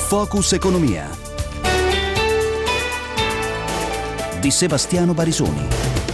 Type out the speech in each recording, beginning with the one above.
Focus Economia di Sebastiano Barisoni.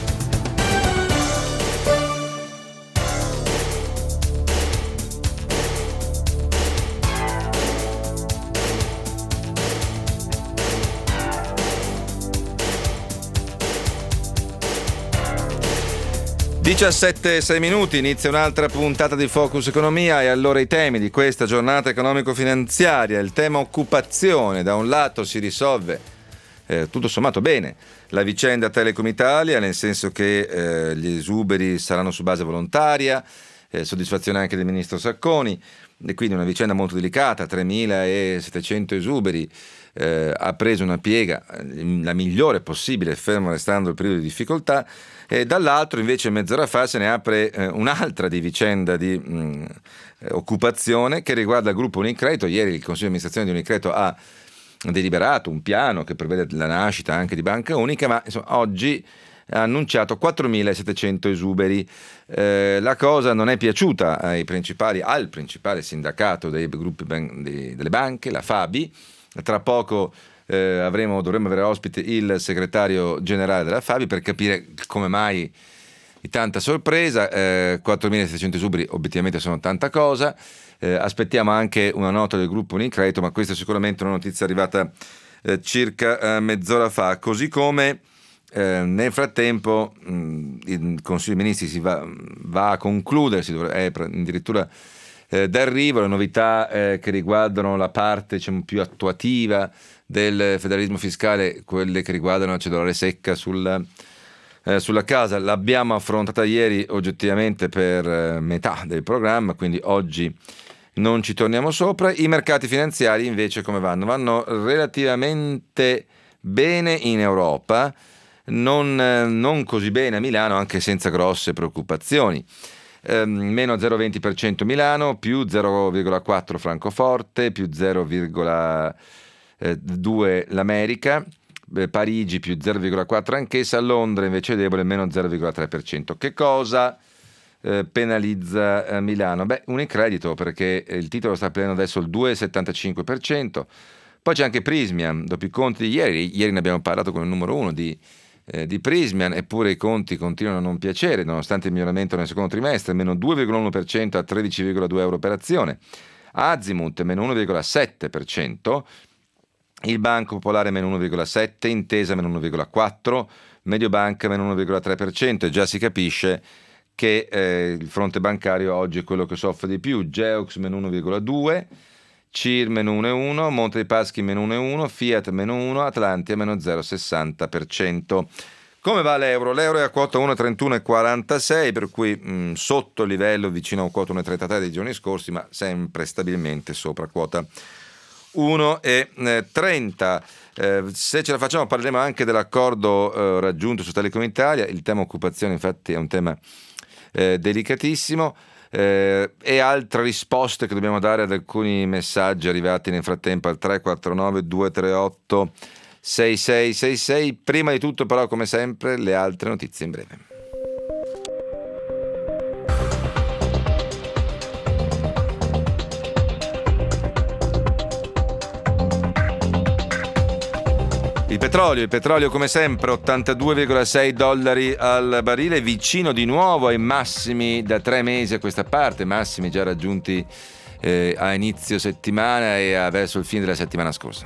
(17:06) inizia un'altra puntata di Focus Economia, e allora i temi di questa giornata economico-finanziaria. Il tema occupazione: da un lato si risolve tutto sommato bene la vicenda Telecom Italia, nel senso che gli esuberi saranno su base volontaria, soddisfazione anche del ministro Sacconi, e quindi una vicenda molto delicata. 3.700 esuberi, ha preso una piega la migliore possibile, fermo restando il periodo di difficoltà. E dall'altro invece mezz'ora fa se ne apre un'altra di vicenda di occupazione che riguarda il gruppo Unicredito. Ieri il Consiglio di amministrazione di Unicredito ha deliberato un piano che prevede la nascita anche di banca unica, ma insomma, oggi ha annunciato 4.700 esuberi. La cosa non è piaciuta al principale sindacato dei gruppi delle banche, la Fabi. Tra poco dovremmo avere ospite il segretario generale della Fabi per capire come mai di tanta sorpresa. 4.700 esuberi obiettivamente sono tanta cosa. Aspettiamo anche una nota del gruppo Unicredito, ma questa è sicuramente una notizia arrivata circa mezz'ora fa. Così come nel frattempo il Consiglio dei Ministri va a concludersi, è addirittura d'arrivo le novità che riguardano la parte, diciamo, più attuativa del federalismo fiscale, quelle che riguardano la cedolare secca sulla casa. L'abbiamo affrontata ieri oggettivamente per metà del programma, quindi oggi non ci torniamo sopra. I mercati finanziari invece come vanno? Vanno relativamente bene in Europa, non così bene a Milano, anche senza grosse preoccupazioni. Meno 0,20% Milano, più 0,4% Francoforte, più 0,2% l'America, Parigi più 0,4% anch'essa, Londra invece debole, meno 0,3%. Che cosa penalizza Milano? Unicredito, perché il titolo sta prendendo adesso il 2,75%. Poi c'è anche Prysmian, dopo i conti di ieri ne abbiamo parlato con il numero 1 di Prysmian, eppure i conti continuano a non piacere nonostante il miglioramento nel secondo trimestre, meno 2,1% a 13,2 euro per azione. Azimut meno 1,7%, il Banco Popolare meno 1,7%, Intesa meno 1,4%, Mediobanca meno 1,3%, e già si capisce che il fronte bancario oggi è quello che soffre di più. Geox meno 1,2%, CIR meno 1,1%, Monte dei Paschi meno 1,1%, Fiat meno 1%, Atlantia meno 0,60%. Come va l'euro? L'euro è a quota 1,3146, per cui sotto il livello vicino a quota 1,33 dei giorni scorsi, ma sempre stabilmente sopra quota 1,30. Se ce la facciamo parleremo anche dell'accordo raggiunto su Telecom Italia. Il tema occupazione infatti è un tema delicatissimo. E altre risposte che dobbiamo dare ad alcuni messaggi arrivati nel frattempo al 349 238 6666. Prima di tutto però, come sempre, le altre notizie in breve. Il petrolio come sempre $82,6 al barile, vicino di nuovo ai massimi da 3 mesi a questa parte, massimi già raggiunti a inizio settimana e verso il fine della settimana scorsa.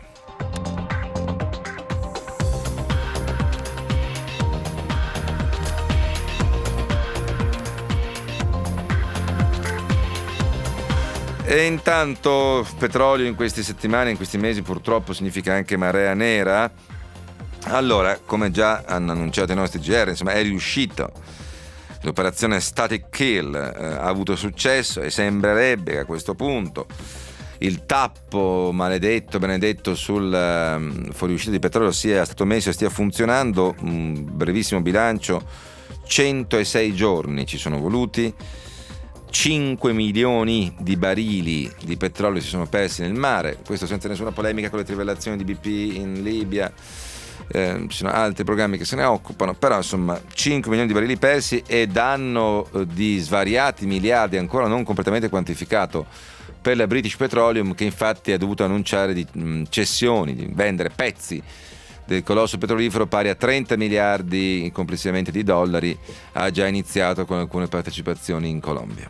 E intanto petrolio in queste settimane, in questi mesi, purtroppo significa anche marea nera. Allora, come già hanno annunciato i nostri GR, insomma, è riuscito. L'operazione Static Kill ha avuto successo e sembrerebbe che a questo punto il tappo benedetto sul fuoriuscita di petrolio sia stato messo e stia funzionando. Un brevissimo bilancio: 106 giorni ci sono voluti, 5 milioni di barili di petrolio si sono persi nel mare, questo senza nessuna polemica con le trivellazioni di BP in Libia. Ci sono altri programmi che se ne occupano, però insomma 5 milioni di barili persi e danno di svariati miliardi ancora non completamente quantificato per la British Petroleum, che infatti ha dovuto annunciare di cessioni, di vendere pezzi del colosso petrolifero pari a 30 miliardi complessivamente di dollari. Ha già iniziato con alcune partecipazioni in Colombia.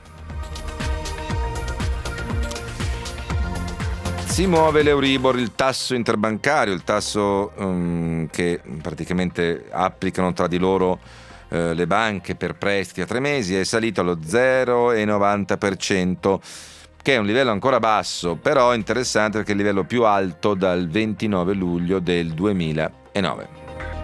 Si muove l'Euribor, il tasso interbancario, il tasso che praticamente applicano tra di loro le banche per prestiti a 3 mesi, è salito allo 0,90%, che è un livello ancora basso, però interessante perché è il livello più alto dal 29 luglio del 2009.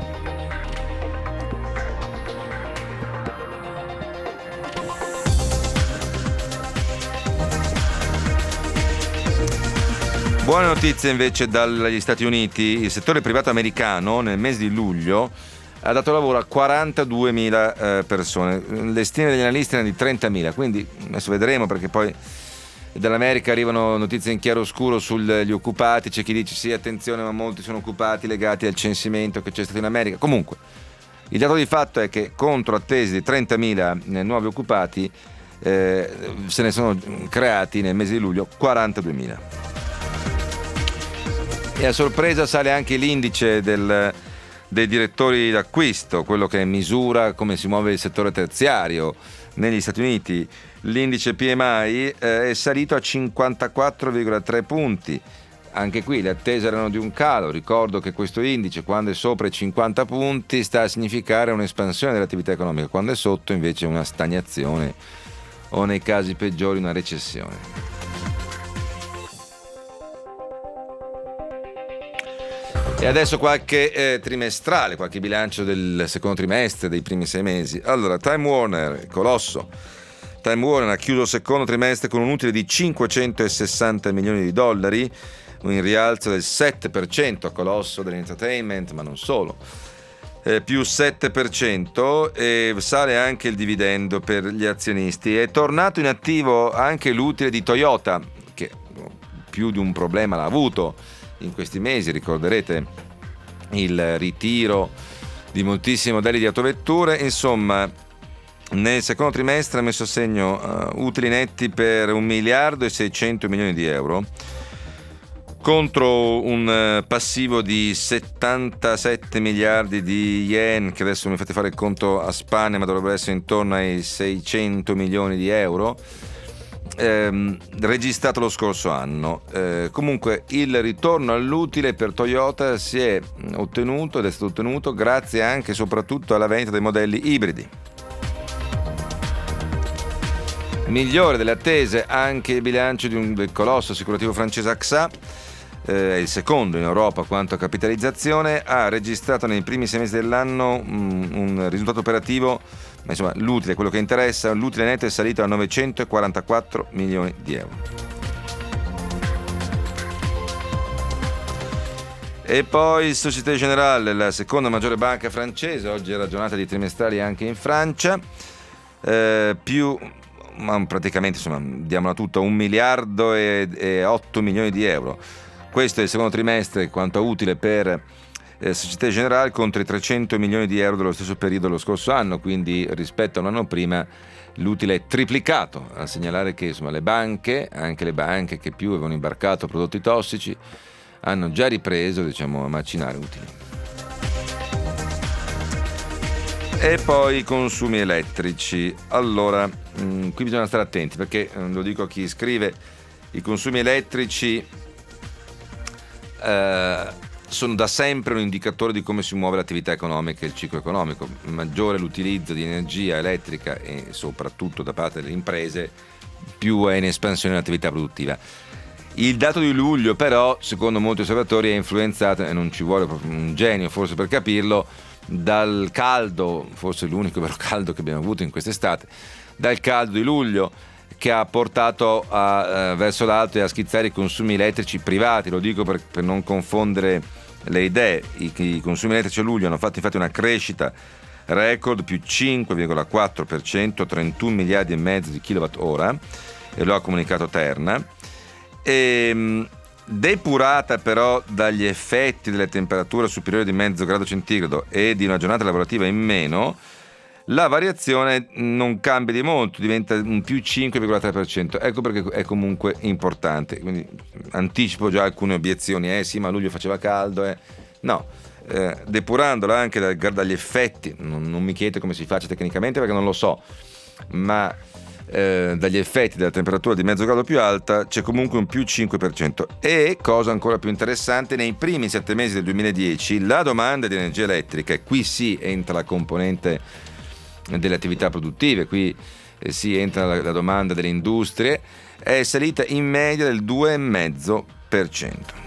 Buone notizie invece dagli Stati Uniti. Il settore privato americano nel mese di luglio ha dato lavoro a 42.000 persone. Le stime degli analisti erano di 30.000, quindi adesso vedremo, perché poi dall'America arrivano notizie in chiaroscuro sugli occupati. C'è chi dice sì, attenzione, ma molti sono occupati legati al censimento che c'è stato in America. Comunque, il dato di fatto è che contro attese di 30.000 nuovi occupati se ne sono creati nel mese di luglio 42.000. E a sorpresa sale anche l'indice dei direttori d'acquisto, quello che misura come si muove il settore terziario negli Stati Uniti. L'indice PMI è salito a 54,3 punti. Anche qui le attese erano di un calo. Ricordo che questo indice, quando è sopra i 50 punti, sta a significare un'espansione dell'attività economica, quando è sotto invece una stagnazione o, nei casi peggiori, una recessione. E adesso qualche trimestrale, qualche bilancio del secondo trimestre, dei primi 6 mesi. Allora, Time Warner, colosso. Time Warner ha chiuso il secondo trimestre con un utile di 560 milioni di dollari, un rialzo del 7%, colosso dell'entertainment, ma non solo. Più 7%, e sale anche il dividendo per gli azionisti. È tornato in attivo anche l'utile di Toyota, che più di un problema l'ha avuto in questi mesi. Ricorderete il ritiro di moltissimi modelli di autovetture. Insomma, nel secondo trimestre ha messo a segno utili netti per 1 miliardo e 600 milioni di euro, contro un passivo di 77 miliardi di yen, che adesso mi fate fare il conto a spanne, ma dovrebbero essere intorno ai 600 milioni di euro, registrato lo scorso anno. Comunque il ritorno all'utile per Toyota si è ottenuto, ed è stato ottenuto grazie anche e soprattutto alla vendita dei modelli ibridi. Migliore delle attese anche il bilancio del colosso assicurativo francese AXA, è il secondo in Europa quanto a capitalizzazione. Ha registrato nei primi 6 mesi dell'anno un risultato operativo, ma insomma l'utile, quello che interessa, l'utile netto è salito a 944 milioni di euro. E poi Société Générale, la seconda maggiore banca francese, oggi è la giornata di trimestrali anche in Francia, ma praticamente insomma diamola tutta, 1 miliardo e 8 milioni di euro. Questo è il secondo trimestre quanto a utile per Société Générale, contro i 300 milioni di euro dello stesso periodo dello scorso anno, quindi rispetto a un anno prima l'utile è triplicato. A segnalare che insomma le banche, anche le banche che più avevano imbarcato prodotti tossici, hanno già ripreso, diciamo, a macinare utili. E poi i consumi elettrici. Allora, qui bisogna stare attenti, perché lo dico a chi scrive, i consumi elettrici sono da sempre un indicatore di come si muove l'attività economica e il ciclo economico. Maggiore l'utilizzo di energia elettrica, e soprattutto da parte delle imprese, più è in espansione l'attività produttiva. Il dato di luglio però, secondo molti osservatori, è influenzato, e non ci vuole proprio un genio forse per capirlo, dal caldo, forse l'unico vero caldo che abbiamo avuto in quest'estate, dal caldo di luglio, che ha portato verso l'alto e a schizzare i consumi elettrici privati. Lo dico per non confondere le idee. I consumi elettrici a luglio hanno fatto infatti una crescita record, più 5,4%, 31 miliardi e mezzo di kilowattora, e lo ha comunicato Terna. Depurata però dagli effetti delle temperature superiori di mezzo grado centigrado e di una giornata lavorativa in meno, la variazione non cambia di molto, diventa un più 5,3%. Ecco perché è comunque importante. Quindi anticipo già alcune obiezioni. Sì, ma a luglio faceva caldo. No, depurandola anche dagli effetti, non mi chiedete come si faccia tecnicamente perché non lo so, ma dagli effetti della temperatura di mezzo grado più alta c'è comunque un più 5%. E cosa ancora più interessante, nei primi 7 mesi del 2010 la domanda di energia elettrica, e qui sì entra la componente delle attività produttive, qui sì entra la domanda delle industrie, è salita in media del 2,5%.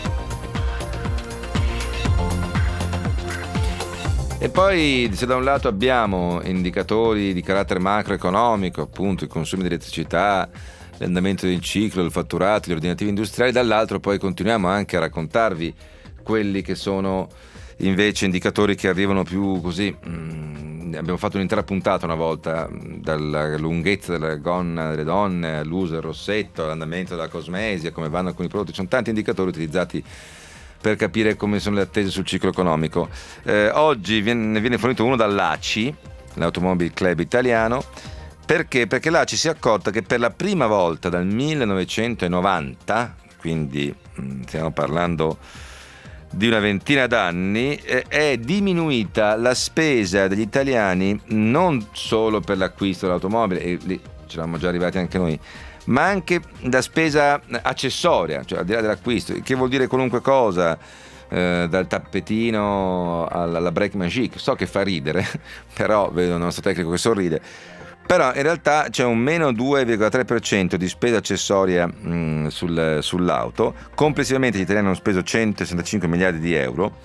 E poi se da un lato abbiamo indicatori di carattere macroeconomico, appunto i consumi di elettricità, l'andamento del ciclo, il fatturato, gli ordinativi industriali, dall'altro poi continuiamo anche a raccontarvi quelli che sono invece indicatori che arrivano più così. Abbiamo fatto un'intera puntata una volta, dalla lunghezza della gonna delle donne all'uso del rossetto, all'andamento della cosmesia, come vanno alcuni prodotti. Ci sono tanti indicatori utilizzati per capire come sono le attese sul ciclo economico. Oggi ne viene fornito uno dall'ACI, l'Automobile Club italiano. Perché? Perché l'ACI si è accorta che per la prima volta dal 1990, quindi stiamo parlando di una ventina d'anni, è diminuita la spesa degli italiani non solo per l'acquisto dell'automobile, e lì ci eravamo già arrivati anche noi, ma anche da spesa accessoria, cioè al di là dell'acquisto, che vuol dire qualunque cosa, dal tappetino alla Break Magic. So che fa ridere, però vedo il nostro tecnico che sorride. Però in realtà c'è un meno 2,3% di spesa accessoria sull'auto. Complessivamente gli italiani hanno speso 165 miliardi di euro.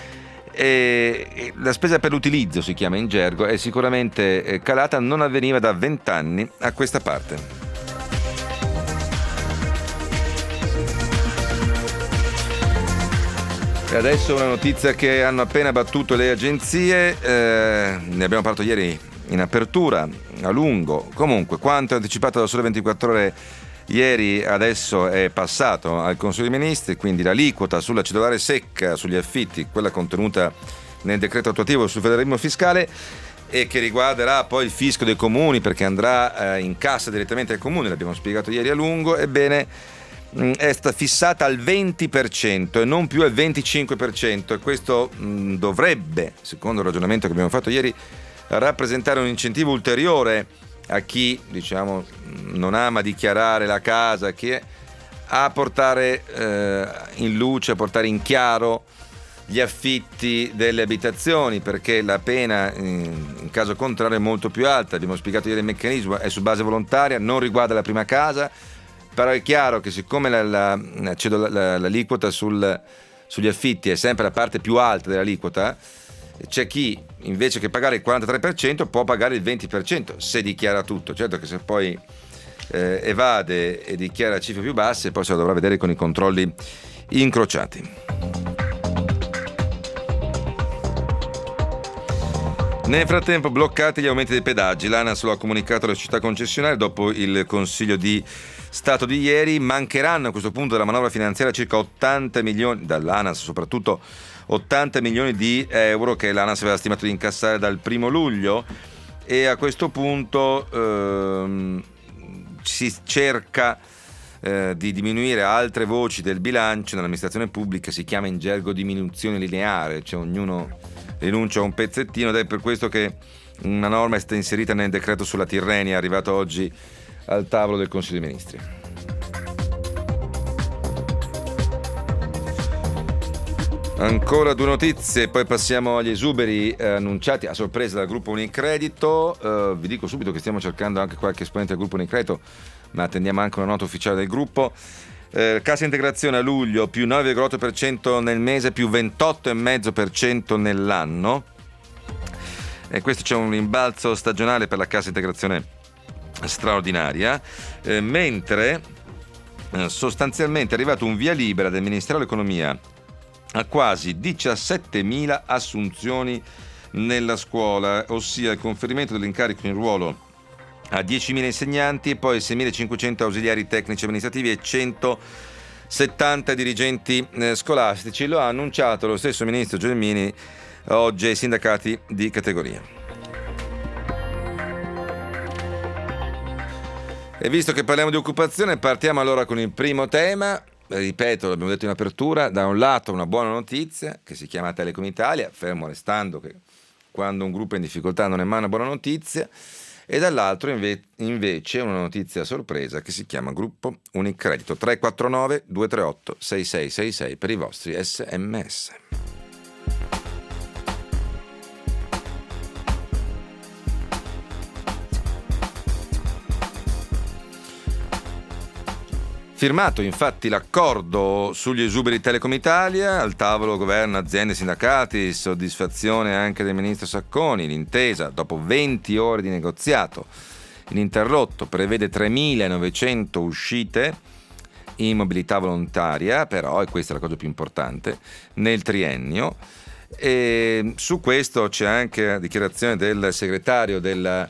E la spesa per l'utilizzo, si chiama in gergo, è sicuramente calata, non avveniva da 20 anni a questa parte. E adesso una notizia che hanno appena battuto le agenzie, ne abbiamo parlato ieri in apertura, a lungo. Comunque, quanto anticipato da Sole 24 Ore ieri, adesso è passato al Consiglio dei Ministri, quindi l'aliquota sulla cedolare secca sugli affitti, quella contenuta nel decreto attuativo sul federalismo fiscale e che riguarderà poi il fisco dei comuni, perché andrà in cassa direttamente ai comuni, l'abbiamo spiegato ieri a lungo. Ebbene, è stata fissata al 20% e non più al 25%, e questo dovrebbe, secondo il ragionamento che abbiamo fatto ieri, rappresentare un incentivo ulteriore a chi, diciamo, non ama dichiarare la casa, che a portare in luce, a portare in chiaro gli affitti delle abitazioni, perché la pena in caso contrario è molto più alta. Abbiamo spiegato ieri il meccanismo, è su base volontaria, non riguarda la prima casa, però è chiaro che siccome l'aliquota sugli affitti è sempre la parte più alta dell'aliquota, c'è chi invece che pagare il 43% può pagare il 20% se dichiara tutto. Certo che se poi evade e dichiara cifre più basse, poi se lo dovrà vedere con i controlli incrociati. Nel frattempo bloccati gli aumenti dei pedaggi. L'ANAS lo ha comunicato alle società concessionarie dopo il Consiglio di Stato di ieri. Mancheranno a questo punto della manovra finanziaria circa 80 milioni, dall'ANAS soprattutto 80 milioni di euro che l'ANAS aveva stimato di incassare dal 1 luglio, e a questo punto si cerca di diminuire altre voci del bilancio nell'amministrazione pubblica. Si chiama in gergo diminuzione lineare, cioè ognuno rinuncia a un pezzettino, ed è per questo che una norma è stata inserita nel decreto sulla Tirrenia, arrivato oggi al tavolo del Consiglio dei Ministri. Ancora due notizie, poi passiamo agli esuberi annunciati a sorpresa dal gruppo Unicredito. Vi dico subito che stiamo cercando anche qualche esponente del gruppo Unicredito, ma attendiamo anche una nota ufficiale del gruppo. Cassa integrazione a luglio più 9,8% nel mese, più 28,5% nell'anno. E questo c'è un rimbalzo stagionale per la cassa integrazione straordinaria, mentre sostanzialmente è arrivato un via libera del Ministero dell'Economia a quasi 17.000 assunzioni nella scuola, ossia il conferimento dell'incarico in ruolo a 10.000 insegnanti e poi 6.500 ausiliari tecnici amministrativi e 170 dirigenti scolastici. Lo ha annunciato lo stesso ministro Gelmini oggi ai sindacati di categoria. E visto che parliamo di occupazione, partiamo allora con il primo tema. Ripeto, l'abbiamo detto in apertura, da un lato una buona notizia che si chiama Telecom Italia, fermo restando che quando un gruppo è in difficoltà non è mai una buona notizia, e dall'altro invece una notizia sorpresa che si chiama Gruppo Unicredito. 349 238 6666 per i vostri SMS. Firmato infatti l'accordo sugli esuberi Telecom Italia, al tavolo governo, aziende e sindacati, soddisfazione anche del ministro Sacconi. L'intesa, dopo 20 ore di negoziato ininterrotto, prevede 3.900 uscite in mobilità volontaria, però, e questa è la cosa più importante, nel triennio. E su questo c'è anche la dichiarazione del segretario della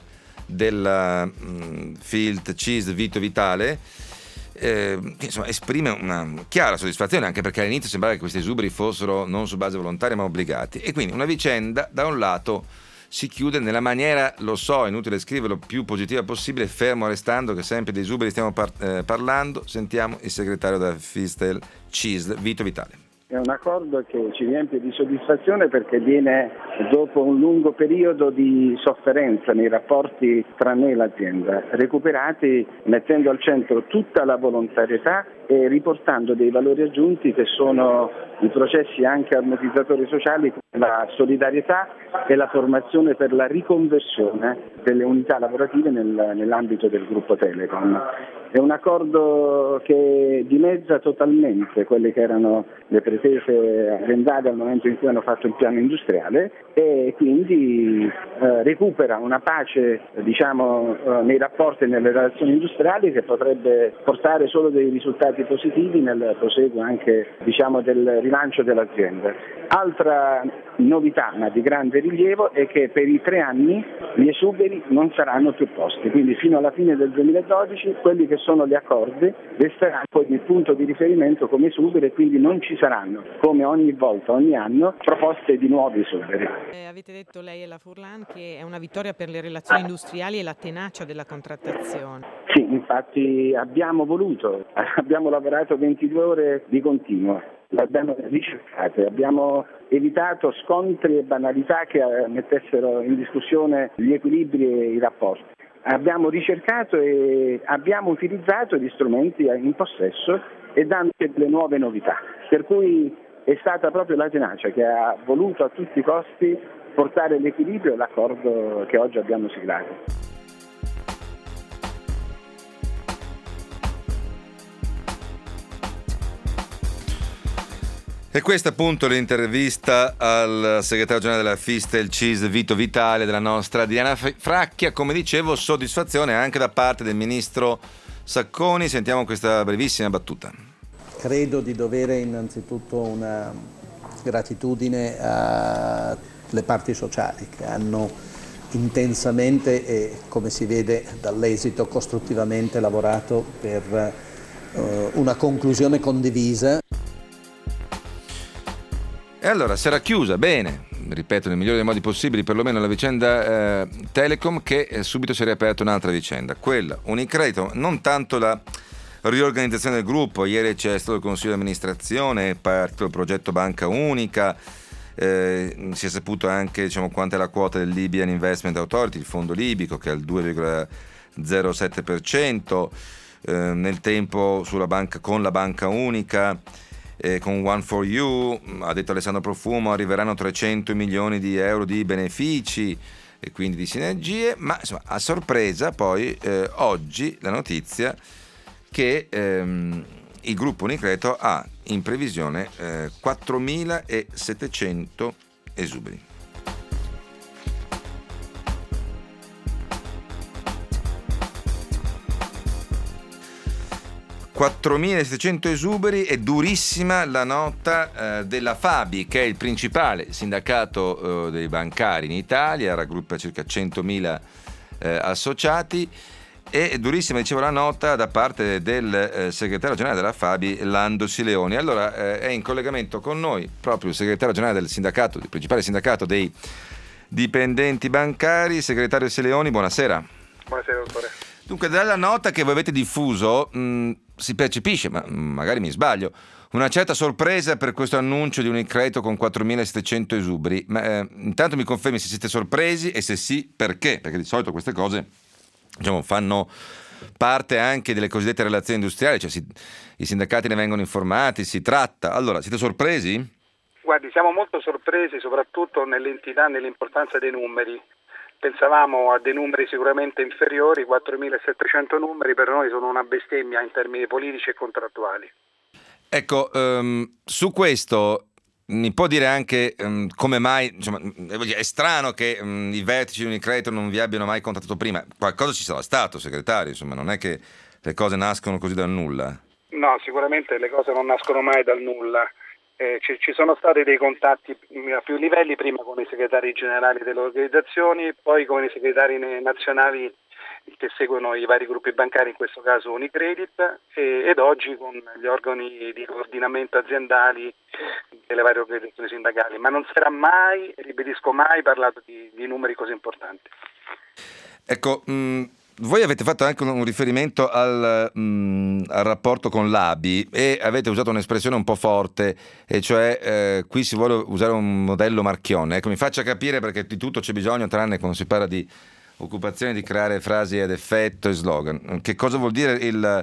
Filt CISL Vito Vitale, che insomma esprime una chiara soddisfazione, anche perché all'inizio sembrava che questi esuberi fossero non su base volontaria ma obbligati, e quindi una vicenda da un lato si chiude nella maniera, lo so, è inutile scriverlo, più positiva possibile, fermo restando che sempre di esuberi stiamo parlando. Sentiamo il segretario della Fistel CISL Vito Vitale. È un accordo che ci riempie di soddisfazione perché viene dopo un lungo periodo di sofferenza nei rapporti tra noi e l'azienda, recuperati mettendo al centro tutta la volontarietà e riportando dei valori aggiunti che sono i processi anche ammortizzatori sociali, la solidarietà e la formazione per la riconversione delle unità lavorative nell'ambito del gruppo Telecom. È un accordo che dimezza totalmente quelle che erano le pretese aziendali al momento in cui hanno fatto il piano industriale e quindi recupera una pace, nei rapporti e nelle relazioni industriali che potrebbe portare solo dei risultati positivi nel proseguo anche del rilancio dell'azienda. Altra novità, ma di grande rilievo, è che per i 3 anni gli esuberi non saranno più posti, quindi fino alla fine del 2012 quelli che sono gli accordi resteranno poi il punto di riferimento come esuberi e quindi non ci saranno, come ogni volta, ogni anno, proposte di nuovi esuberi. Avete detto lei e la Furlan che è una vittoria per le relazioni industriali e la tenacia della contrattazione. Sì, infatti abbiamo lavorato 22 ore di continuo. L'abbiamo ricercate, abbiamo evitato scontri e banalità che mettessero in discussione gli equilibri e i rapporti. Abbiamo ricercato e abbiamo utilizzato gli strumenti in possesso e dando delle nuove novità, per cui è stata proprio la tenacia che ha voluto a tutti i costi portare l'equilibrio e l'accordo che oggi abbiamo siglato. E questa appunto l'intervista al segretario generale della Fistel CISL Vito Vitale, della nostra Diana Fracchia. Come dicevo, soddisfazione anche da parte del ministro Sacconi. Sentiamo questa brevissima battuta. Credo di dovere innanzitutto una gratitudine alle parti sociali che hanno intensamente e, come si vede dall'esito, costruttivamente lavorato per una conclusione condivisa. E allora si era chiusa bene, ripeto, nel migliore dei modi possibili, perlomeno la vicenda Telecom, che subito si è riaperta un'altra vicenda, quella Unicredito, non tanto la riorganizzazione del gruppo. Ieri c'è stato il consiglio di amministrazione, è partito il progetto Banca Unica, si è saputo anche quanta è la quota del Libyan Investment Authority, il fondo libico, che è al 2,07%, nel tempo con la Banca Unica. Con One for You, ha detto Alessandro Profumo, arriveranno 300 milioni di euro di benefici e quindi di sinergie, ma insomma, a sorpresa poi oggi la notizia che il gruppo Unicredito ha in previsione 4.700 esuberi. 4.700 esuberi. È durissima la nota della Fabi, che è il principale sindacato dei bancari in Italia, raggruppa circa 100.000 associati. È durissima, dicevo, la nota da parte del segretario generale della Fabi, Lando Sileoni. Allora è in collegamento con noi proprio il segretario generale del sindacato, il principale sindacato dei dipendenti bancari, segretario Sileoni. Buonasera. Buonasera dottore. Dunque, dalla nota che voi avete diffuso si percepisce, ma magari mi sbaglio, una certa sorpresa per questo annuncio di Unicredito con 4.700 esuberi. Ma intanto mi confermi se siete sorpresi e se sì, perché? Perché di solito queste cose, diciamo, fanno parte anche delle cosiddette relazioni industriali, cioè i sindacati ne vengono informati, si tratta. Allora, siete sorpresi? Guardi, siamo molto sorpresi soprattutto nell'entità, nell'importanza dei numeri. Pensavamo a dei numeri sicuramente inferiori, 4.700 numeri per noi sono una bestemmia in termini politici e contrattuali. Ecco, su questo mi può dire anche come mai, insomma, è strano che i vertici di Unicredito non vi abbiano mai contattato prima. Qualcosa ci sarà stato, segretario, insomma, non è che le cose nascono così dal nulla. No, sicuramente le cose non nascono mai dal nulla. Ci sono stati dei contatti a più livelli, prima con i segretari generali delle organizzazioni, poi con i segretari nazionali che seguono i vari gruppi bancari, in questo caso Unicredit, ed oggi con gli organi di coordinamento aziendali delle varie organizzazioni sindacali, ma non si era mai, ribadisco mai, parlato di numeri così importanti. Ecco, voi avete fatto anche un riferimento al rapporto con l'ABI e avete usato un'espressione un po' forte, e cioè qui si vuole usare un modello Marchionne. Ecco, mi faccia capire, perché di tutto c'è bisogno, tranne quando si parla di occupazione, di creare frasi ad effetto e slogan. Che cosa vuol dire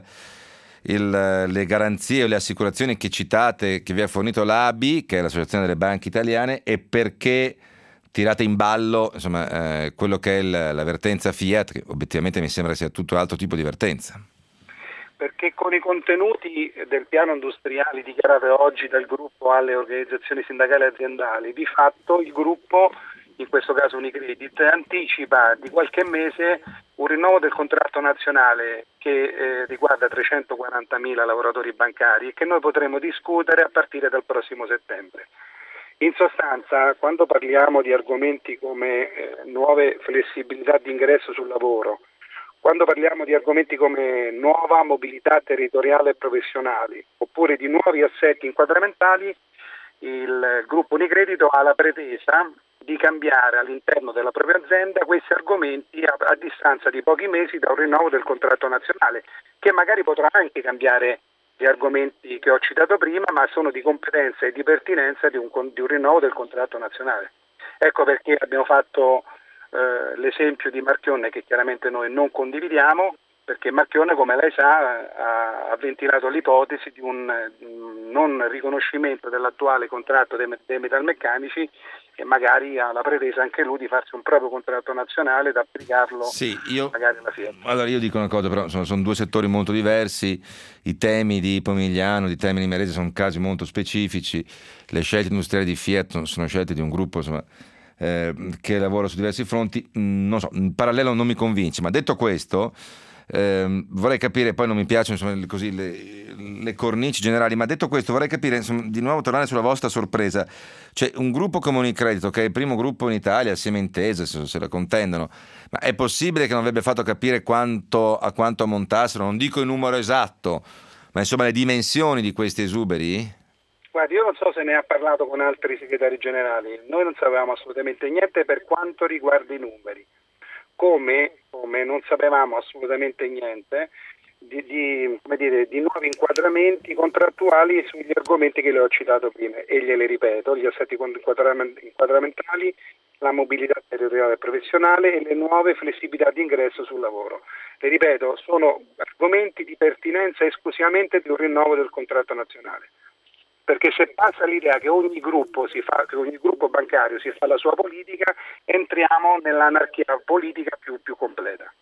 le garanzie o le assicurazioni che citate, che vi ha fornito l'ABI, che è l'Associazione delle Banche Italiane, e perché tirate in ballo, insomma, quello che è la vertenza Fiat, che obiettivamente mi sembra sia tutto altro tipo di vertenza? Perché con i contenuti del piano industriale dichiarato oggi dal gruppo alle organizzazioni sindacali e aziendali, di fatto il gruppo, in questo caso Unicredit, anticipa di qualche mese un rinnovo del contratto nazionale che riguarda 340.000 lavoratori bancari e che noi potremo discutere a partire dal prossimo settembre. In sostanza, quando parliamo di argomenti come nuove flessibilità di ingresso sul lavoro, quando parliamo di argomenti come nuova mobilità territoriale e professionale, oppure di nuovi assetti inquadramentali, il gruppo Unicredito ha la pretesa di cambiare all'interno della propria azienda questi argomenti a distanza di pochi mesi da un rinnovo del contratto nazionale, che magari potrà anche cambiare gli argomenti che ho citato prima, ma sono di competenza e di pertinenza di un rinnovo del contratto nazionale. Ecco perché abbiamo fatto l'esempio di Marchionne, che chiaramente noi non condividiamo, perché Marchionne, come lei sa, ha ventilato l'ipotesi di un non riconoscimento dell'attuale contratto dei metalmeccanici e magari ha la pretesa anche lui di farsi un proprio contratto nazionale da applicarlo magari alla Fiat. Allora io dico una cosa, però sono due settori molto diversi, i temi di Pomigliano, di Termini Imerese sono casi molto specifici, le scelte industriali di Fiat sono scelte di un gruppo, insomma, che lavora su diversi fronti. Non so, in parallelo non mi convince, ma detto questo vorrei capire, poi non mi piacciono, insomma, così le cornici generali, ma detto questo vorrei capire, insomma, di nuovo tornare sulla vostra sorpresa. Cioè, un gruppo come Unicredito, che è il primo gruppo in Italia assieme a Intesa, se la contendono, ma è possibile che non avrebbe fatto capire a quanto ammontassero, non dico il numero esatto, ma insomma le dimensioni di questi esuberi? Guardi, io non so se ne ha parlato con altri segretari generali, noi non sapevamo assolutamente niente per quanto riguarda i numeri, come non sapevamo assolutamente niente di nuovi inquadramenti contrattuali sugli argomenti che le ho citato prima, e gliele ripeto: gli assetti inquadramentali, la mobilità territoriale e professionale e le nuove flessibilità di ingresso sul lavoro. Le ripeto, sono argomenti di pertinenza esclusivamente di un rinnovo del contratto nazionale. Perché se passa l'idea che ogni gruppo bancario si fa la sua politica, entriamo nell'anarchia politica più completa.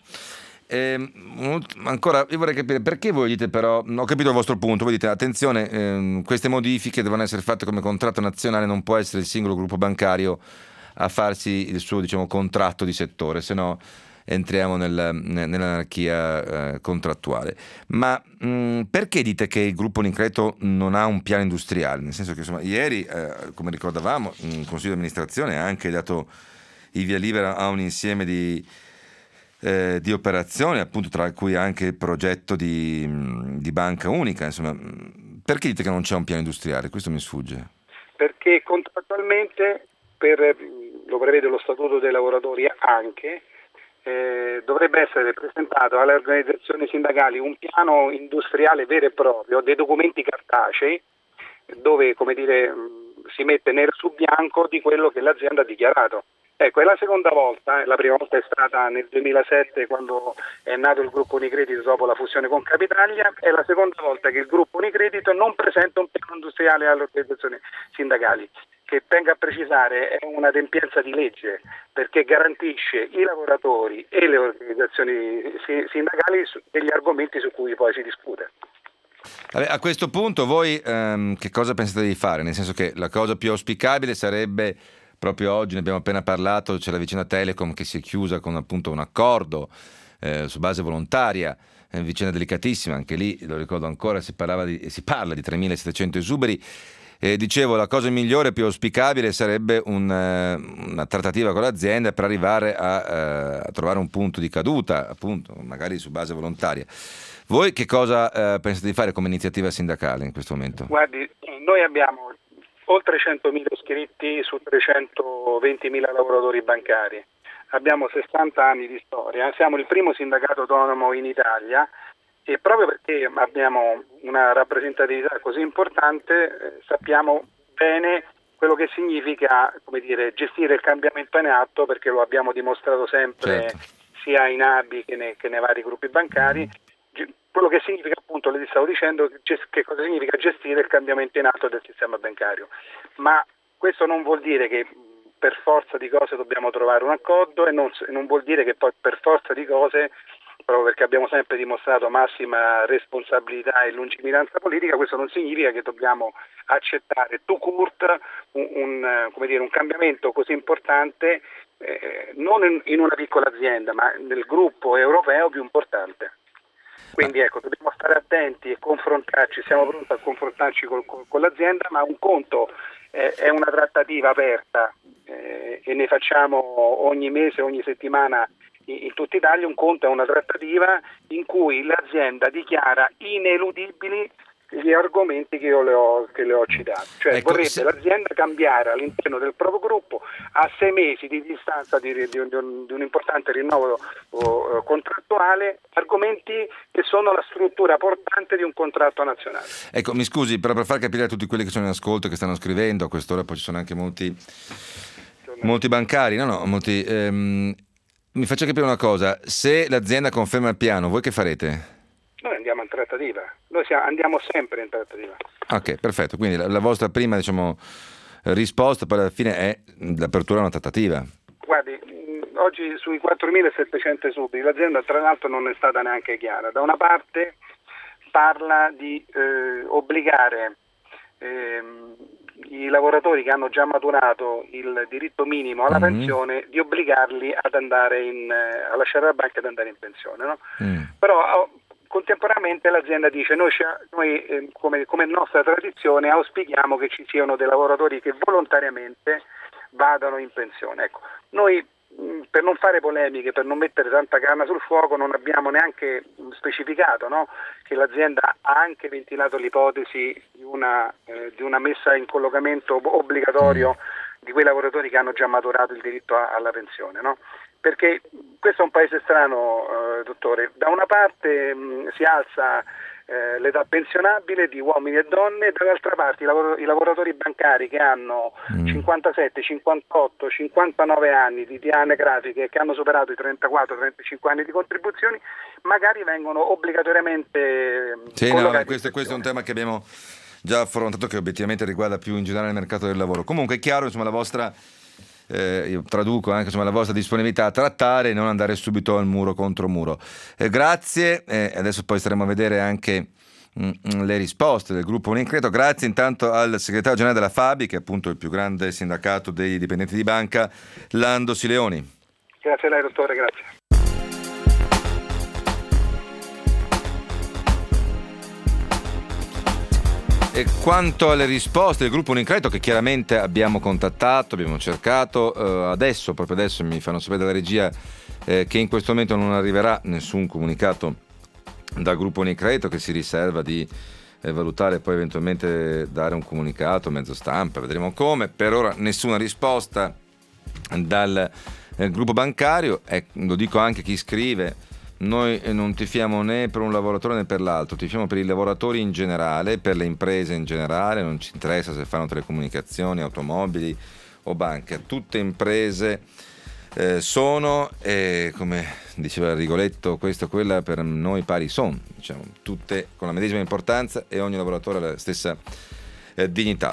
Ancora, io vorrei capire perché voi dite, però, ho capito il vostro punto, voi dite attenzione, queste modifiche devono essere fatte come contratto nazionale, non può essere il singolo gruppo bancario a farsi il suo, diciamo, contratto di settore, se no entriamo nell'anarchia contrattuale. Ma perché dite che il gruppo Unicredito non ha un piano industriale? Nel senso che, insomma, ieri, come ricordavamo, il Consiglio di amministrazione ha anche dato il via libera a un insieme di operazioni, appunto, tra cui anche il progetto di banca unica. Insomma, perché dite che non c'è un piano industriale? Questo mi sfugge. Perché contrattualmente, lo prevede lo Statuto dei lavoratori anche, dovrebbe essere presentato alle organizzazioni sindacali un piano industriale vero e proprio, dei documenti cartacei, dove, come dire, si mette nero su bianco di quello che l'azienda ha dichiarato. Ecco, è la seconda volta, la prima volta è stata nel 2007 quando è nato il gruppo Unicredit dopo la fusione con Capitalia, è la seconda volta che il gruppo Unicredit non presenta un piano industriale alle organizzazioni sindacali, che tenga a precisare è un'adempienza di legge, perché garantisce i lavoratori e le organizzazioni sindacali degli argomenti su cui poi si discute. A questo punto voi che cosa pensate di fare? Nel senso che la cosa più auspicabile sarebbe, proprio oggi ne abbiamo appena parlato, c'è la vicenda Telecom che si è chiusa con appunto un accordo su base volontaria, vicenda delicatissima, anche lì lo ricordo ancora, si parla di 3.700 esuberi. Dicevo, la cosa migliore, più auspicabile sarebbe una trattativa con l'azienda per arrivare a trovare un punto di caduta, appunto, magari su base volontaria. Voi che cosa pensate di fare come iniziativa sindacale in questo momento? Guardi, noi abbiamo oltre 100.000 iscritti su 320.000 lavoratori bancari, abbiamo 60 anni di storia, siamo il primo sindacato autonomo in Italia e proprio perché abbiamo una rappresentatività così importante sappiamo bene quello che significa, come dire, gestire il cambiamento in atto, perché lo abbiamo dimostrato sempre, certo, sia in ABI che nei vari gruppi bancari. Quello che significa, appunto, le stavo dicendo, che cosa significa gestire il cambiamento in atto del sistema bancario. Ma questo non vuol dire che per forza di cose dobbiamo trovare un accordo e non vuol dire che poi per forza di cose, proprio perché abbiamo sempre dimostrato massima responsabilità e lungimiranza politica, questo non significa che dobbiamo accettare tout court un cambiamento così importante, non in una piccola azienda, ma nel gruppo europeo più importante. Quindi ecco, dobbiamo stare attenti e confrontarci, siamo pronti a confrontarci con l'azienda, ma un conto è una trattativa aperta e ne facciamo ogni mese, ogni settimana in tutta Italia. Un conto è una trattativa in cui l'azienda dichiara ineludibili gli argomenti che le ho citato, cioè ecco, vorrebbe l'azienda cambiare all'interno del proprio gruppo a 6 mesi di distanza di un importante rinnovo contrattuale argomenti che sono la struttura portante di un contratto nazionale. Ecco, mi scusi, però per far capire a tutti quelli che sono in ascolto e che stanno scrivendo, a quest'ora poi ci sono anche molti bancari, mi faccia capire una cosa: se l'azienda conferma il piano, voi che farete? Noi andiamo in trattativa, andiamo sempre in trattativa. Ok, perfetto, quindi la vostra prima risposta poi alla fine è l'apertura a una trattativa. Guardi, oggi sui 4.700 esuberi l'azienda tra l'altro non è stata neanche chiara. Da una parte parla di obbligare i lavoratori che hanno già maturato il diritto minimo alla pensione, di obbligarli ad andare a lasciare la banca ed andare in pensione, no? Però contemporaneamente l'azienda dice noi come nostra tradizione auspichiamo che ci siano dei lavoratori che volontariamente vadano in pensione. Ecco, noi per non fare polemiche, per non mettere tanta carne sul fuoco, non abbiamo neanche specificato, no? Che l'azienda ha anche ventilato l'ipotesi di una messa in collocamento obbligatorio di quei lavoratori che hanno già maturato il diritto alla pensione, no? Perché questo è un paese strano, dottore. Da una parte si alza l'età pensionabile di uomini e donne, dall'altra parte i lavoratori bancari che hanno 57, 58, 59 anni di età anagrafiche e che hanno superato i 34-35 anni di contribuzioni, magari vengono obbligatoriamente questo è un tema che abbiamo già affrontato, che obiettivamente riguarda più in generale il mercato del lavoro. Comunque è chiaro, insomma, la vostra io traduco anche, insomma, la vostra disponibilità a trattare e non andare subito al muro contro muro. Grazie, adesso poi staremo a vedere anche le risposte del gruppo Unicredit. Grazie intanto al segretario generale della Fabi, che è appunto il più grande sindacato dei dipendenti di banca, Lando Sileoni. Grazie a lei, dottore, grazie. E quanto alle risposte del gruppo Unicredit, che chiaramente abbiamo contattato, abbiamo cercato, proprio adesso mi fanno sapere dalla regia che in questo momento non arriverà nessun comunicato dal gruppo Unicredit, che si riserva di valutare e poi eventualmente dare un comunicato mezzo stampa, vedremo come. Per ora nessuna risposta dal gruppo bancario. Lo dico anche a chi scrive: noi non tifiamo né per un lavoratore né per l'altro, tifiamo per i lavoratori in generale, per le imprese in generale, non ci interessa se fanno telecomunicazioni, automobili o banche, tutte imprese sono, come diceva Rigoletto, questa o quella per noi pari son, diciamo, tutte con la medesima importanza e ogni lavoratore ha la stessa dignità.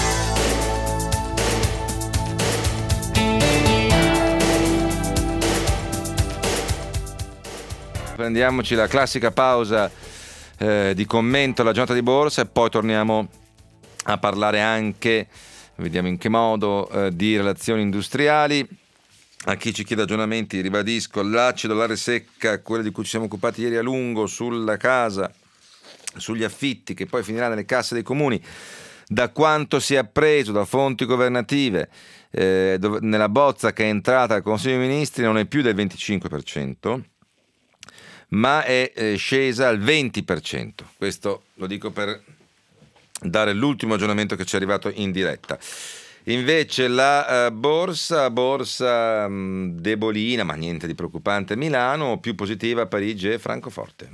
Prendiamoci la classica pausa di commento alla giornata di borsa e poi torniamo a parlare anche, vediamo in che modo, di relazioni industriali. A chi ci chiede aggiornamenti, ribadisco, l'acido, l'aria secca, quello di cui ci siamo occupati ieri a lungo, sulla casa, sugli affitti, che poi finirà nelle casse dei comuni, da quanto si è appreso da fonti governative, nella bozza che è entrata al Consiglio dei Ministri non è più del 25%, ma è scesa al 20%. Questo lo dico per dare l'ultimo aggiornamento che ci è arrivato in diretta. Invece la borsa debolina, ma niente di preoccupante, Milano, più positiva Parigi e Francoforte.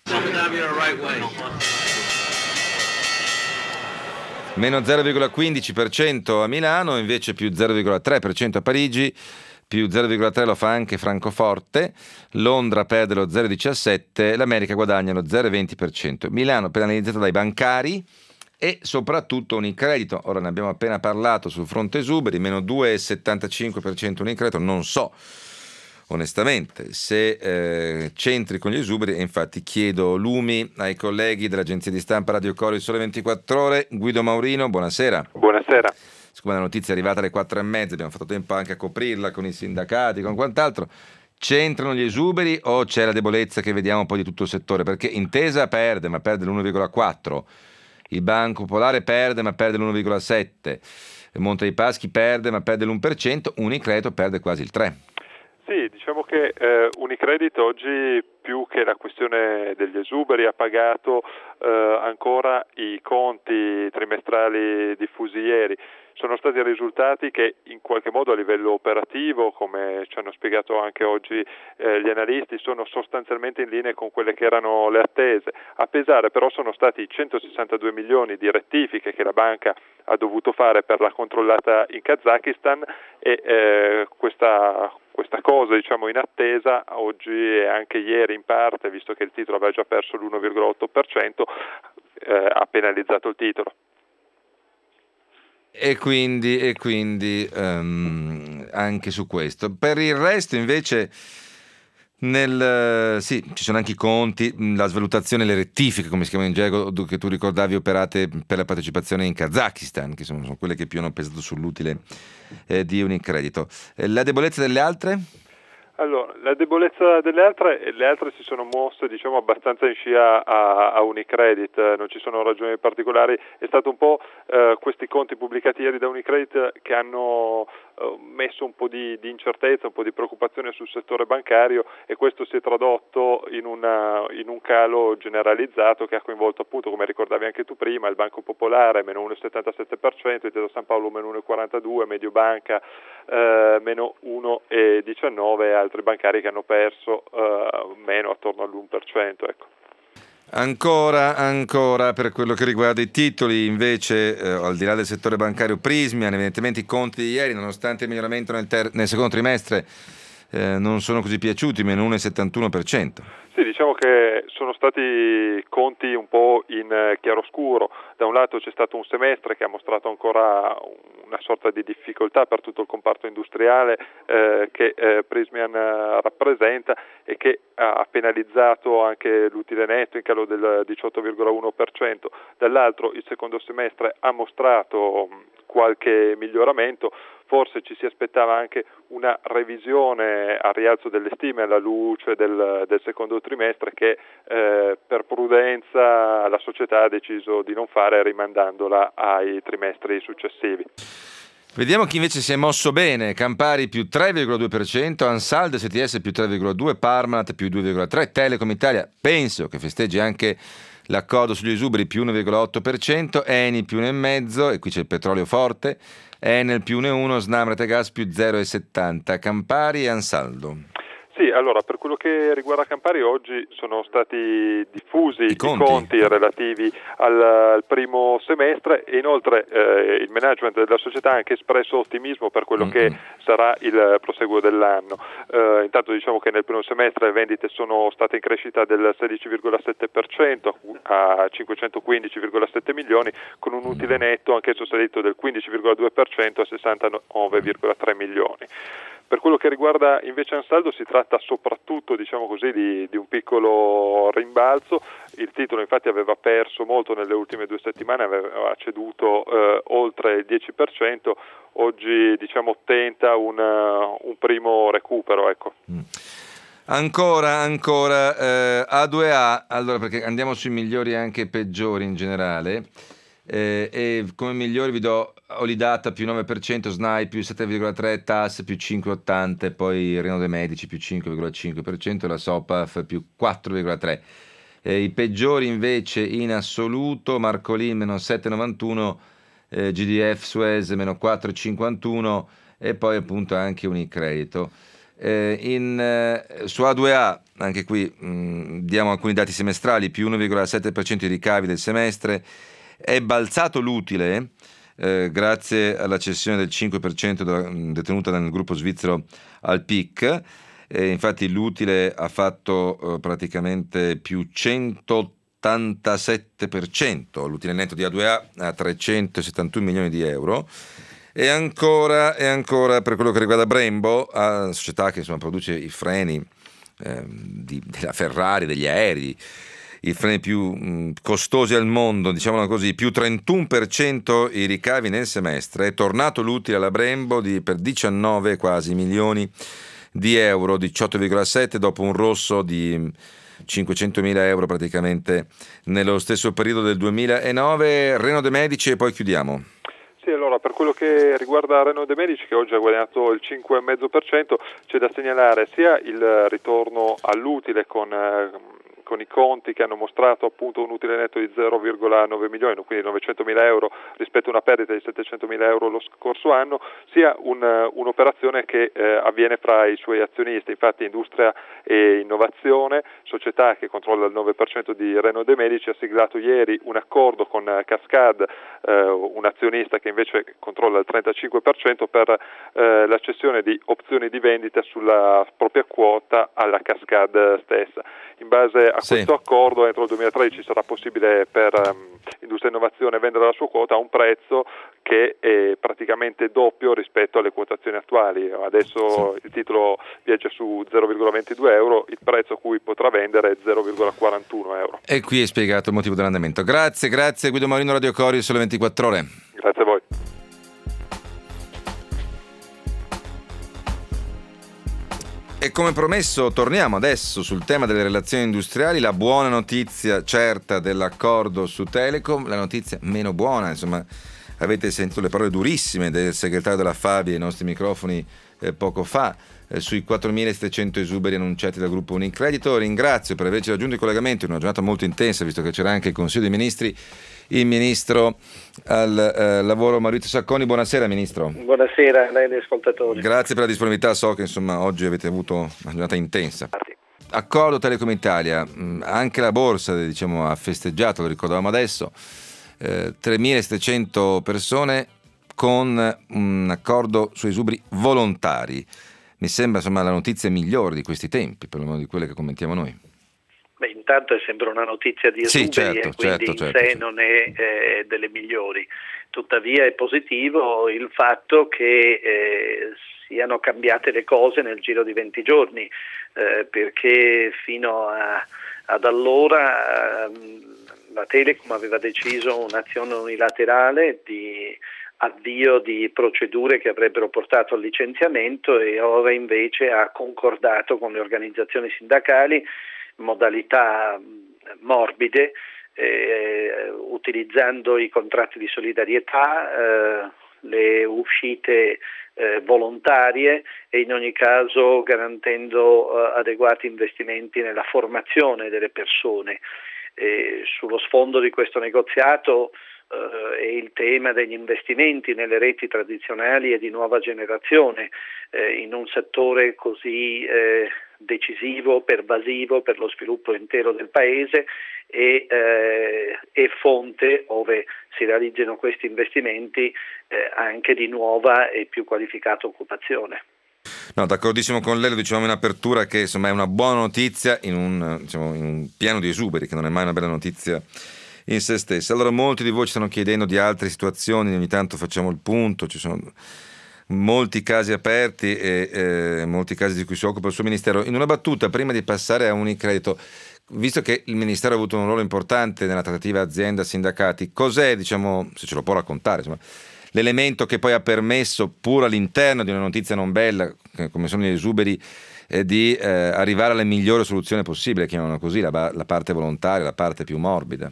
Meno 0,15% a Milano, invece più 0,3% a Parigi, più 0,3 lo fa anche Francoforte, Londra perde lo 0,17, l'America guadagna lo 0,20%. Milano penalizzata dai bancari e soprattutto Unicredito. Ora ne abbiamo appena parlato sul fronte esuberi, meno 2,75% Unicredito, non so onestamente se c'entri con gli esuberi, e infatti chiedo lumi ai colleghi dell'agenzia di stampa Radio Coro Il Sole 24 Ore. Guido Maurino, buonasera. Buonasera. Siccome la notizia è arrivata alle 4:30, abbiamo fatto tempo anche a coprirla con i sindacati, con quant'altro. C'entrano gli esuberi o c'è la debolezza che vediamo un po' di tutto il settore? Perché Intesa perde, ma perde l'1,4%, il Banco Popolare perde, ma perde l'1,7%, Monte dei Paschi perde, ma perde l'1%, Unicredito perde quasi il 3%. Sì, diciamo che Unicredit oggi, più che la questione degli esuberi, ha pagato ancora i conti trimestrali diffusi ieri. Sono stati risultati che in qualche modo a livello operativo, come ci hanno spiegato anche oggi gli analisti, sono sostanzialmente in linea con quelle che erano le attese. A pesare però sono stati 162 milioni di rettifiche che la banca ha dovuto fare per la controllata in Kazakistan e questa cosa, diciamo, in attesa oggi e anche ieri in parte, visto che il titolo aveva già perso l'1,8%, ha penalizzato il titolo. E quindi anche su questo. Per il resto invece ci sono anche i conti, la svalutazione e le rettifiche, come si chiamano in gergo, che tu ricordavi, operate per la partecipazione in Kazakistan, che sono quelle che più hanno pesato sull'utile di Unicredito. La debolezza delle altre? Allora, la debolezza le altre si sono mosse, diciamo, abbastanza in scia a Unicredit, non ci sono ragioni particolari, è stato un po' questi conti pubblicati ieri da Unicredit che hanno messo un po' di incertezza, un po' di preoccupazione sul settore bancario, e questo si è tradotto in un calo generalizzato che ha coinvolto, appunto, come ricordavi anche tu prima, il Banco Popolare meno 1,77%, Intesa San Paolo meno 1,42%, Mediobanca meno 1,19% e altri bancari che hanno perso meno attorno all'1%, ecco. Ancora per quello che riguarda i titoli, invece, al di là del settore bancario, Prysmian, evidentemente i conti di ieri, nonostante il miglioramento nel secondo trimestre, non sono così piaciuti, meno 1,71%. Sì, diciamo che sono stati conti un po' in chiaroscuro. Da un lato c'è stato un semestre che ha mostrato ancora una sorta di difficoltà per tutto il comparto industriale che Prysmian rappresenta e che ha penalizzato anche l'utile netto in calo del 18,1%. Dall'altro il secondo semestre ha mostrato qualche miglioramento. Forse ci si aspettava anche una revisione a rialzo delle stime alla luce del secondo trimestre che per prudenza la società ha deciso di non fare, rimandandola ai trimestri successivi. Vediamo chi invece si è mosso bene. Campari più 3,2%, Ansaldo STS più 3,2%, Parmalat più 2,3%, Telecom Italia penso che festeggi anche L'accordo sugli esuberi più 1,8%, Eni più 1,5%, e qui c'è il petrolio forte, Enel più 1,1%, Snam Rete Gas più 0,70%, Campari e Ansaldo. Sì, allora per quello che riguarda Campari oggi sono stati diffusi i conti relativi al primo semestre e inoltre il management della società ha anche espresso ottimismo per quello che sarà il proseguo dell'anno. Intanto diciamo che nel primo semestre le vendite sono state in crescita del 16,7% a 515,7 milioni, con un utile netto anch'esso salito del 15,2% a 69,3 milioni. Per quello che riguarda invece Ansaldo si tratta soprattutto, diciamo così, di un piccolo rimbalzo. Il titolo infatti aveva perso molto nelle ultime 2 settimane, aveva ceduto oltre il 10%, oggi diciamo tenta un primo recupero, ecco. Ancora A2A, allora perché andiamo sui migliori e anche peggiori in generale. E come migliori vi do Olidata più 9%, SNAI più 7,3%, TAS più 5,80%, poi Renault De Medici più 5,5%, la Sopaf più 4,3%. I peggiori invece in assoluto: Marcolin meno 7,91%, GDF Suez meno 4,51% e poi appunto anche Unicredito. Su A2A anche qui diamo alcuni dati semestrali: più 1,7% i ricavi del semestre. È balzato l'utile grazie alla cessione del 5% detenuta nel gruppo svizzero Alpic. Infatti l'utile ha fatto praticamente più 187%, l'utile netto di A2A a 371 milioni di euro. E ancora per quello che riguarda Brembo, società che insomma produce i freni della Ferrari, degli aerei, i freni più costosi al mondo, diciamolo così, più 31% i ricavi nel semestre. È tornato l'utile alla Brembo per 19 quasi milioni di euro, 18,7 dopo un rosso di 500.000 euro praticamente nello stesso periodo del 2009. Renault De Medici e poi chiudiamo. Sì, allora per quello che riguarda Renault De Medici, che oggi ha guadagnato il 5,5%, c'è da segnalare sia il ritorno all'utile con i conti che hanno mostrato appunto un utile netto di 0,9 milioni, quindi 900.000 euro rispetto a una perdita di 700.000 euro lo scorso anno, sia un'operazione che avviene fra i suoi azionisti. Infatti Industria e Innovazione, società che controlla il 9% di Renault De Medici, ha siglato ieri un accordo con Cascade, un azionista che invece controlla il 35%, per la cessione di opzioni di vendita sulla propria quota alla Cascade stessa. In base a questo accordo entro il 2013 sarà possibile per Industria e Innovazione vendere la sua quota a un prezzo che è praticamente doppio rispetto alle quotazioni attuali. Adesso il titolo viaggia su 0,22 euro, il prezzo a cui potrà vendere è 0,41 euro. E qui è spiegato il motivo dell'andamento. Grazie Guido Marino, Radio Cori, Sole 24 Ore. Grazie a voi. E come promesso torniamo adesso sul tema delle relazioni industriali. La buona notizia certa dell'accordo su Telecom, la notizia meno buona, insomma, avete sentito le parole durissime del segretario della Favi ai nostri microfoni poco fa sui 4.700 esuberi annunciati dal gruppo Unicredito. Ringrazio per averci raggiunto in collegamento in una giornata molto intensa, visto che c'era anche il Consiglio dei Ministri, il Ministro al Lavoro Maurizio Sacconi. Buonasera Ministro. Buonasera a lei e agli ascoltatori. Grazie per la disponibilità, so che insomma oggi avete avuto una giornata intensa. Accordo Telecom Italia, anche la borsa diciamo ha festeggiato, lo ricordavamo adesso, 3.700 persone con un accordo su esuberi volontari. Mi sembra insomma la notizia migliore di questi tempi, perlomeno di quelle che commentiamo noi. Beh, intanto è sempre una notizia di esuberi, quindi in sé non è delle migliori. Tuttavia è positivo il fatto che siano cambiate le cose nel giro di 20 giorni, perché fino ad allora la Telecom aveva deciso un'azione unilaterale di avvio di procedure che avrebbero portato al licenziamento, e ora invece ha concordato con le organizzazioni sindacali modalità morbide, utilizzando i contratti di solidarietà, le uscite volontarie e in ogni caso garantendo adeguati investimenti nella formazione delle persone. sullo sfondo di questo negoziato è il tema degli investimenti nelle reti tradizionali e di nuova generazione in un settore così decisivo, pervasivo per lo sviluppo intero del Paese e fonte, ove si realizzano questi investimenti, anche di nuova e più qualificata occupazione. No, d'accordissimo con lei, lo dicevamo in apertura, che insomma è una buona notizia in un piano di esuberi, che non è mai una bella notizia in se stessa. Allora, molti di voi ci stanno chiedendo di altre situazioni, ogni tanto facciamo il punto, ci sono molti casi aperti e molti casi di cui si occupa il suo Ministero. In una battuta, prima di passare a Unicredito, visto che il Ministero ha avuto un ruolo importante nella trattativa azienda-sindacati, cos'è, diciamo, se ce lo può raccontare, insomma, l'elemento che poi ha permesso, pur all'interno di una notizia non bella, come sono gli esuberi, di arrivare alla migliore soluzione possibile, chiamano così, la parte volontaria, la parte più morbida?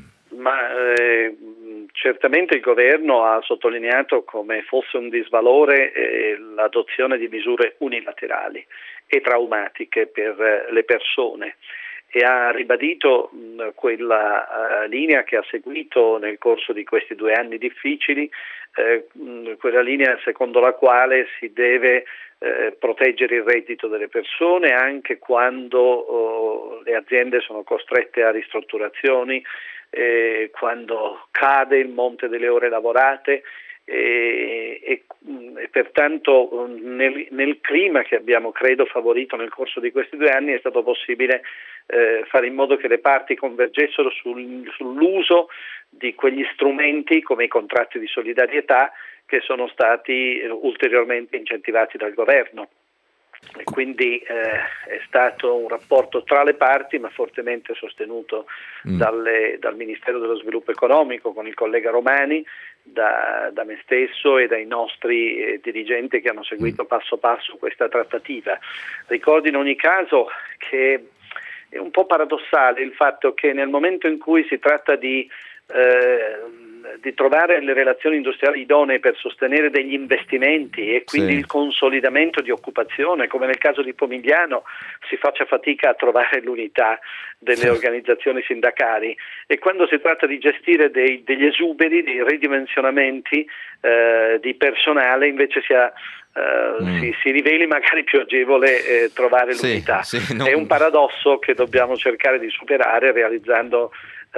Certamente il governo ha sottolineato come fosse un disvalore l'adozione di misure unilaterali e traumatiche per le persone e ha ribadito quella linea che ha seguito nel corso di questi 2 anni difficili, quella linea secondo la quale si deve proteggere il reddito delle persone anche quando le aziende sono costrette a ristrutturazioni, quando cade il monte delle ore lavorate e pertanto nel clima che abbiamo credo favorito nel corso di questi 2 anni è stato possibile fare in modo che le parti convergessero sull'uso di quegli strumenti come i contratti di solidarietà che sono stati ulteriormente incentivati dal governo. E quindi è stato un rapporto tra le parti, ma fortemente sostenuto dal Ministero dello Sviluppo Economico con il collega Romani, da me stesso e dai nostri dirigenti che hanno seguito passo passo questa trattativa. Ricordo in ogni caso che è un po' paradossale il fatto che nel momento in cui si tratta di trovare le relazioni industriali idonee per sostenere degli investimenti e quindi il consolidamento di occupazione, come nel caso di Pomigliano, si faccia fatica a trovare l'unità delle organizzazioni sindacali, e quando si tratta di gestire degli esuberi, dei ridimensionamenti di personale, invece si riveli magari più agevole trovare l'unità. È un paradosso che dobbiamo cercare di superare realizzando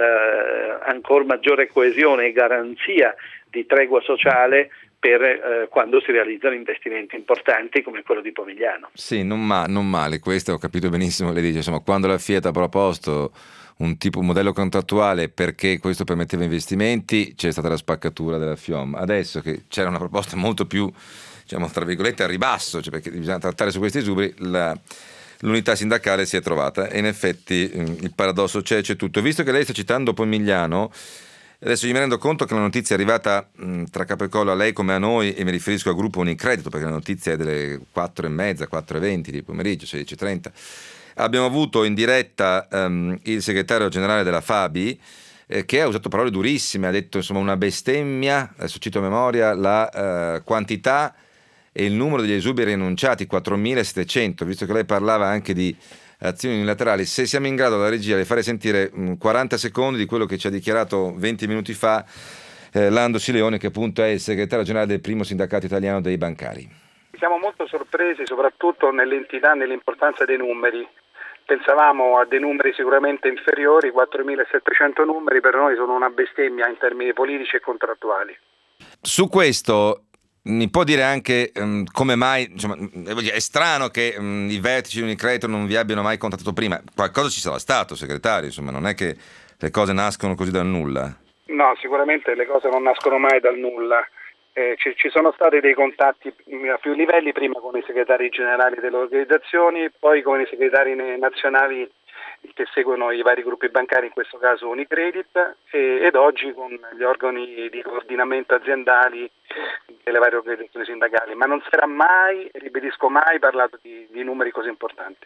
ancora maggiore coesione e garanzia di tregua sociale per quando si realizzano investimenti importanti come quello di Pomigliano. Sì, non male, questo ho capito benissimo. Lei dice, insomma, quando la Fiat ha proposto un modello contrattuale perché questo permetteva investimenti, c'è stata la spaccatura della FIOM. Adesso che c'era una proposta molto più, diciamo, tra virgolette, a ribasso, cioè perché bisogna trattare su questi esuberi, l'unità sindacale si è trovata e in effetti il paradosso c'è tutto. Visto che lei sta citando Pomigliano, adesso mi rendo conto che la notizia è arrivata tra capo e collo a lei come a noi, e mi riferisco al gruppo Unicredito perché la notizia è delle 4:30, 4:20 di pomeriggio, 16:30. Abbiamo avuto in diretta il segretario generale della Fabi che ha usato parole durissime, ha detto insomma una bestemmia, adesso cito a memoria, la quantità e il numero degli esuberi enunciati, 4.700, visto che lei parlava anche di azioni unilaterali. Se siamo in grado dalla regia di fare sentire 40 secondi di quello che ci ha dichiarato 20 minuti fa Lando Sileone, che appunto è il segretario generale del primo sindacato italiano dei bancari. Siamo molto sorpresi soprattutto nell'entità e nell'importanza dei numeri. Pensavamo a dei numeri sicuramente inferiori, 4.700 numeri per noi sono una bestemmia in termini politici e contrattuali. Su questo mi può dire anche come mai, insomma, è strano che i vertici di Unicredito non vi abbiano mai contattato prima. Qualcosa ci sarà stato, segretario, insomma, non è che le cose nascono così dal nulla. No, sicuramente le cose non nascono mai dal nulla. Ci sono stati dei contatti a più livelli, prima con i segretari generali delle organizzazioni, poi con i segretari nazionali che seguono i vari gruppi bancari, in questo caso Unicredit, ed oggi con gli organi di coordinamento aziendali delle varie organizzazioni sindacali, ma non si era mai, ribadisco mai, parlato di numeri così importanti.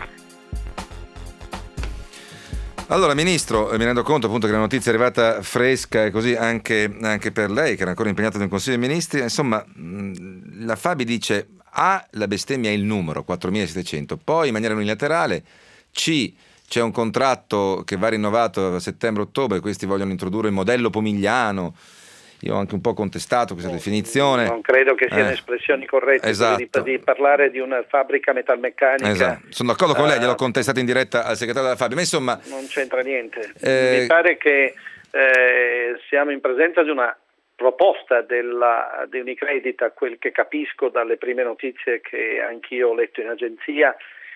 Allora, Ministro, mi rendo conto appunto che la notizia è arrivata fresca e così anche per lei, che era ancora impegnata nel Consiglio dei Ministri. Insomma, la Fabi dice A, la bestemmia è il numero, 4.700, poi in maniera unilaterale, C, c'è un contratto che va rinnovato a settembre-ottobre, questi vogliono introdurre il modello Pomigliano. Io ho anche un po' contestato questa definizione. Non credo che siano espressioni corrette, esatto. di parlare di una fabbrica metalmeccanica. Esatto. Sono d'accordo con lei, gliel'ho contestato in diretta al segretario della Fabio, ma insomma... Non c'entra niente. Mi pare che siamo in presenza di una proposta di Unicredit, a quel che capisco dalle prime notizie che anch'io ho letto in agenzia,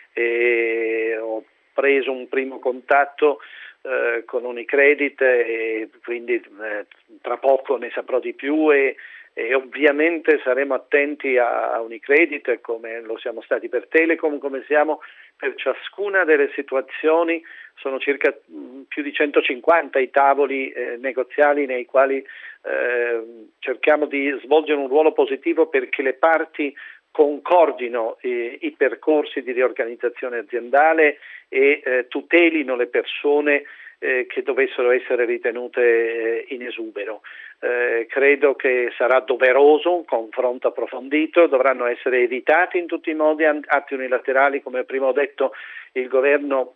e ho preso un primo contatto con Unicredit e quindi tra poco ne saprò di più e ovviamente saremo attenti a Unicredit, come lo siamo stati per Telecom, come siamo per ciascuna delle situazioni. Sono circa più di 150 i tavoli negoziali nei quali cerchiamo di svolgere un ruolo positivo perché le parti concordino i percorsi di riorganizzazione aziendale e tutelino le persone che dovessero essere ritenute in esubero. Credo che sarà doveroso un confronto approfondito, dovranno essere evitati in tutti i modi atti unilaterali, come prima ho detto. Il governo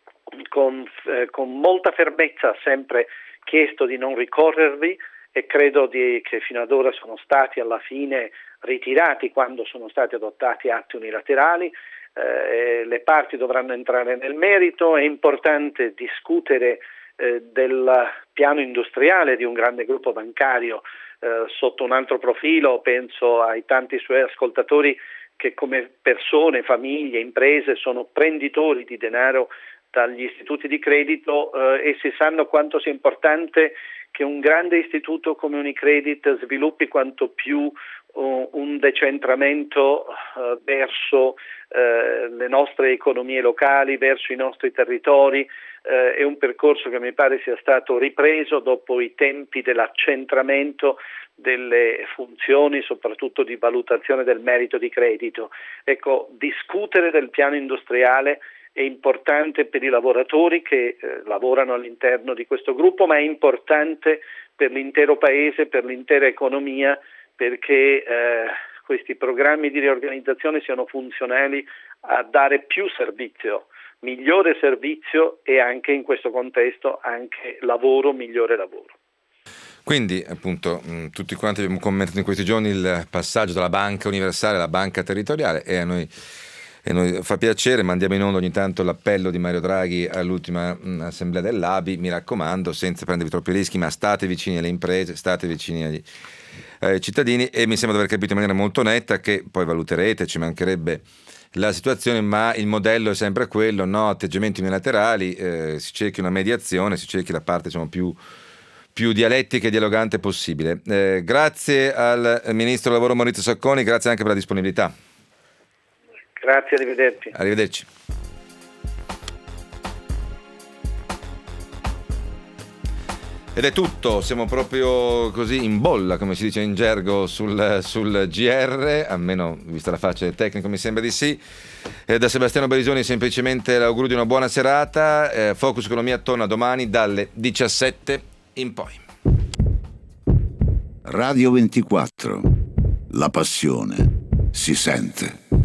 con molta fermezza ha sempre chiesto di non ricorrervi e credo che fino ad ora sono stati alla fine ritirati quando sono stati adottati atti unilaterali. Le parti dovranno entrare nel merito, è importante discutere del piano industriale di un grande gruppo bancario sotto un altro profilo. Penso ai tanti suoi ascoltatori che come persone, famiglie, imprese sono prenditori di denaro dagli istituti di credito e si sanno quanto sia importante che un grande istituto come Unicredit sviluppi quanto più un decentramento verso le nostre economie locali, verso i nostri territori. È un percorso che mi pare sia stato ripreso dopo i tempi dell'accentramento delle funzioni, soprattutto di valutazione del merito di credito. Ecco, discutere del piano industriale è importante per i lavoratori che lavorano all'interno di questo gruppo, ma è importante per l'intero Paese, per l'intera economia, perché questi programmi di riorganizzazione siano funzionali a dare più servizio, migliore servizio e anche in questo contesto anche lavoro, migliore lavoro. Quindi appunto tutti quanti abbiamo commentato in questi giorni il passaggio dalla banca universale alla banca territoriale e a noi fa piacere, mandiamo in onda ogni tanto l'appello di Mario Draghi all'ultima assemblea dell'ABI, mi raccomando, senza prendervi troppi rischi, ma state vicini alle imprese, state vicini ai cittadini, e mi sembra di aver capito in maniera molto netta che poi valuterete, ci mancherebbe la situazione, ma il modello è sempre quello, no? Atteggiamenti unilaterali, si cerchi una mediazione, si cerchi la parte più dialettica e dialogante possibile. Grazie al Ministro del Lavoro Maurizio Sacconi, grazie anche per la disponibilità. Grazie, arrivederci. Arrivederci. Ed è tutto, siamo proprio così in bolla, come si dice in gergo, sul GR, almeno vista la faccia del tecnico mi sembra di sì. Da Sebastiano Barisoni semplicemente l'augurio di una buona serata. Focus Economia torna domani dalle 17 in poi. Radio 24, la passione si sente.